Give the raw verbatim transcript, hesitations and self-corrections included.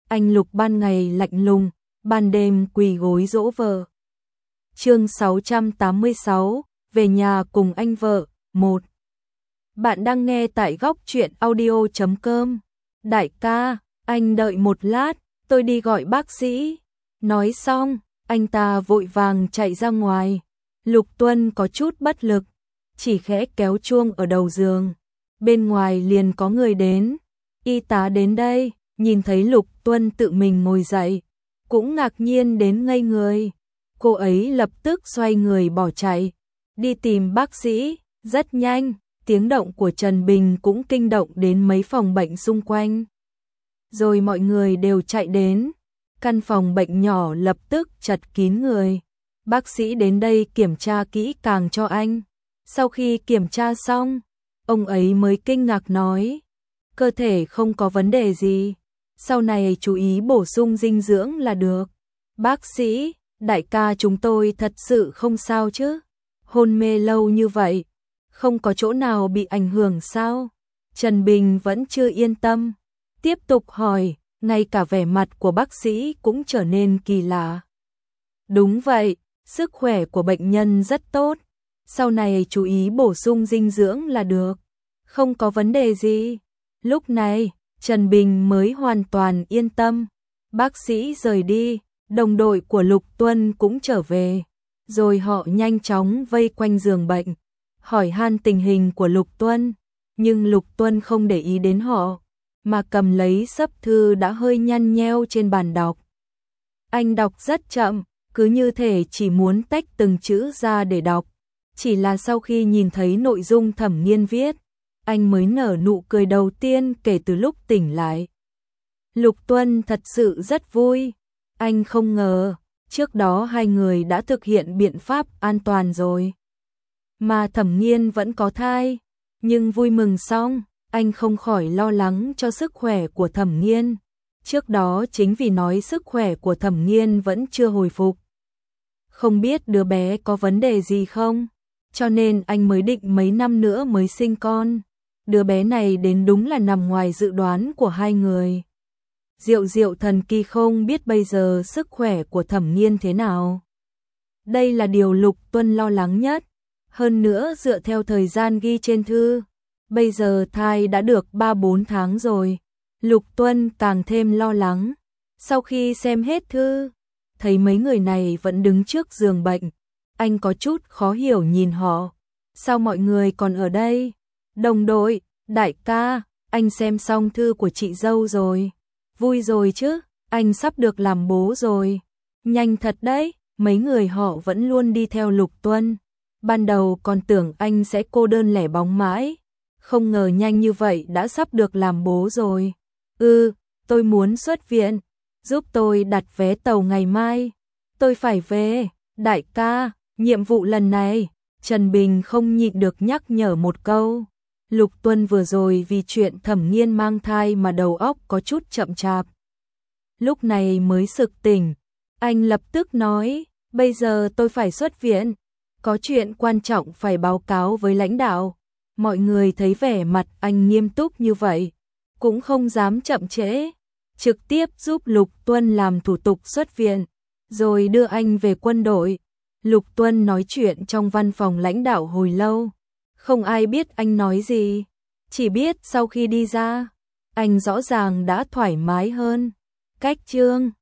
anh Lục ban ngày lạnh lùng, ban đêm quỳ gối dỗ vợ. Chương sáu trăm tám mươi sáu, về nhà cùng anh vợ, một. Bạn đang nghe tại góc truyện audio chấm com. Đại ca, anh đợi một lát, tôi đi gọi bác sĩ. Nói xong, anh ta vội vàng chạy ra ngoài. Lục Tuân có chút bất lực, chỉ khẽ kéo chuông ở đầu giường. Bên ngoài liền có người đến. Y tá đến đây, nhìn thấy Lục Tuân tự mình ngồi dậy, cũng ngạc nhiên đến ngây người. Cô ấy lập tức xoay người bỏ chạy, đi tìm bác sĩ. Rất nhanh, tiếng động của Trần Bình cũng kinh động đến mấy phòng bệnh xung quanh. Rồi mọi người đều chạy đến. Căn phòng bệnh nhỏ lập tức chật kín người. Bác sĩ đến đây kiểm tra kỹ càng cho anh. Sau khi kiểm tra xong, ông ấy mới kinh ngạc nói, cơ thể không có vấn đề gì, sau này chú ý bổ sung dinh dưỡng là được. Bác sĩ, đại ca chúng tôi thật sự không sao chứ? Hôn mê lâu như vậy, không có chỗ nào bị ảnh hưởng sao? Trần Bình vẫn chưa yên tâm, tiếp tục hỏi, ngay cả vẻ mặt của bác sĩ cũng trở nên kỳ lạ. Đúng vậy, sức khỏe của bệnh nhân rất tốt, sau này chú ý bổ sung dinh dưỡng là được, không có vấn đề gì. Lúc này, Trần Bình mới hoàn toàn yên tâm. Bác sĩ rời đi, đồng đội của Lục Tuân cũng trở về, rồi họ nhanh chóng vây quanh giường bệnh, hỏi han tình hình của Lục Tuân, nhưng Lục Tuân không để ý đến họ, mà cầm lấy sấp thư đã hơi nhăn nheo trên bàn đọc. Anh đọc rất chậm, cứ như thể chỉ muốn tách từng chữ ra để đọc. Chỉ là sau khi nhìn thấy nội dung Thẩm Nghiên viết, anh mới nở nụ cười đầu tiên kể từ lúc tỉnh lại. Lục Tuân thật sự rất vui. Anh không ngờ, trước đó hai người đã thực hiện biện pháp an toàn rồi, mà Thẩm Nghiên vẫn có thai. Nhưng vui mừng xong, anh không khỏi lo lắng cho sức khỏe của Thẩm Nghiên. Trước đó chính vì nói sức khỏe của Thẩm Nghiên vẫn chưa hồi phục, không biết đứa bé có vấn đề gì không, cho nên anh mới định mấy năm nữa mới sinh con. Đứa bé này đến đúng là nằm ngoài dự đoán của hai người. Diệu diệu thần kỳ, không biết bây giờ sức khỏe của Thẩm Nghiên thế nào. Đây là điều Lục Tuân lo lắng nhất. Hơn nữa dựa theo thời gian ghi trên thư, bây giờ thai đã được ba bốn tháng rồi. Lục Tuân càng thêm lo lắng. Sau khi xem hết thư, thấy mấy người này vẫn đứng trước giường bệnh, anh có chút khó hiểu nhìn họ. Sao mọi người còn ở đây? Đồng đội, đại ca, anh xem xong thư của chị dâu rồi. Vui rồi chứ, anh sắp được làm bố rồi. Nhanh thật đấy, mấy người họ vẫn luôn đi theo Lục Tuân. Ban đầu còn tưởng anh sẽ cô đơn lẻ bóng mãi, không ngờ nhanh như vậy đã sắp được làm bố rồi. Ừ, tôi muốn xuất viện, giúp tôi đặt vé tàu ngày mai. Tôi phải về, đại ca, nhiệm vụ lần này. Trần Bình không nhịn được nhắc nhở một câu. Lục Tuân vừa rồi vì chuyện Thẩm Nghiên mang thai mà đầu óc có chút chậm chạp. Lúc này mới sực tỉnh, anh lập tức nói, bây giờ tôi phải xuất viện, có chuyện quan trọng phải báo cáo với lãnh đạo. Mọi người thấy vẻ mặt anh nghiêm túc như vậy, cũng không dám chậm trễ, trực tiếp giúp Lục Tuân làm thủ tục xuất viện, rồi đưa anh về quân đội. Lục Tuân nói chuyện trong văn phòng lãnh đạo hồi lâu, không ai biết anh nói gì, chỉ biết sau khi đi ra, anh rõ ràng đã thoải mái hơn. Cách chương